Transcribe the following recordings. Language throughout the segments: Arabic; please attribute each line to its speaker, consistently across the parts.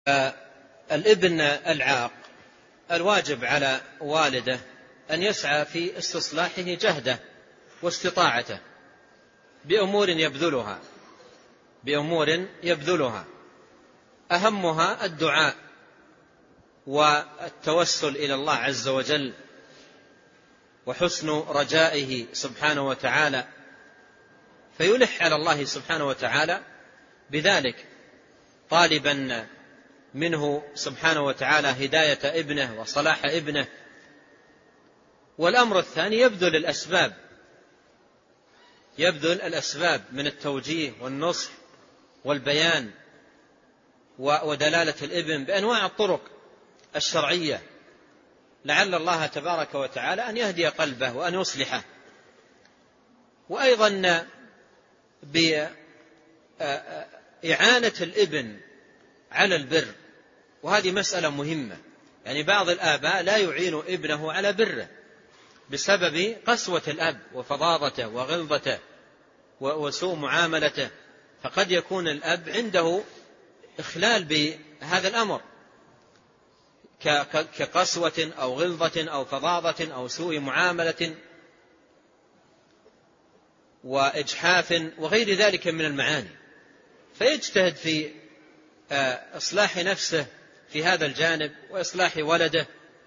Speaker 1: الابن العاق الواجب على والده أن يسعى في استصلاحه جهده واستطاعته بأمور يبذلها أهمها الدعاء والتوسل إلى الله عز وجل وحسن رجائه سبحانه وتعالى، فيلح على الله سبحانه وتعالى بذلك طالبا منه سبحانه وتعالى هداية ابنه وصلاح ابنه. والأمر الثاني يبذل الأسباب من التوجيه والنصح والبيان ودلالة الابن بأنواع الطرق الشرعية، لعل الله تبارك وتعالى أن يهدي قلبه وأن يصلحه. وأيضا بإعانة الابن على البر، وهذه مسألة مهمة. يعني بعض الآباء لا يعين ابنه على بره بسبب قسوة الأب وفظاظته وغلظته وسوء معاملته، فقد يكون الأب عنده إخلال بهذا الأمر كقسوة أو غلظة أو فظاظة أو سوء معاملة وإجحاف وغير ذلك من المعاني، فيجتهد في إصلاح نفسه في هذا الجانب وإصلاح ولده،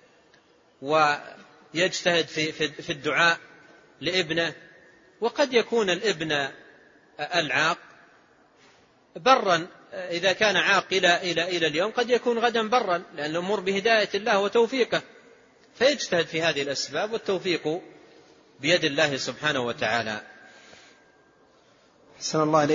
Speaker 1: ويجتهد في الدعاء لابنه. وقد يكون الابن العاق برا، إذا كان عاق إلى اليوم قد يكون غدا برا، لأن الأمور بهداية الله وتوفيقه، فيجتهد في هذه الأسباب، والتوفيق بيد الله سبحانه وتعالى.
Speaker 2: أحسن الله إليك.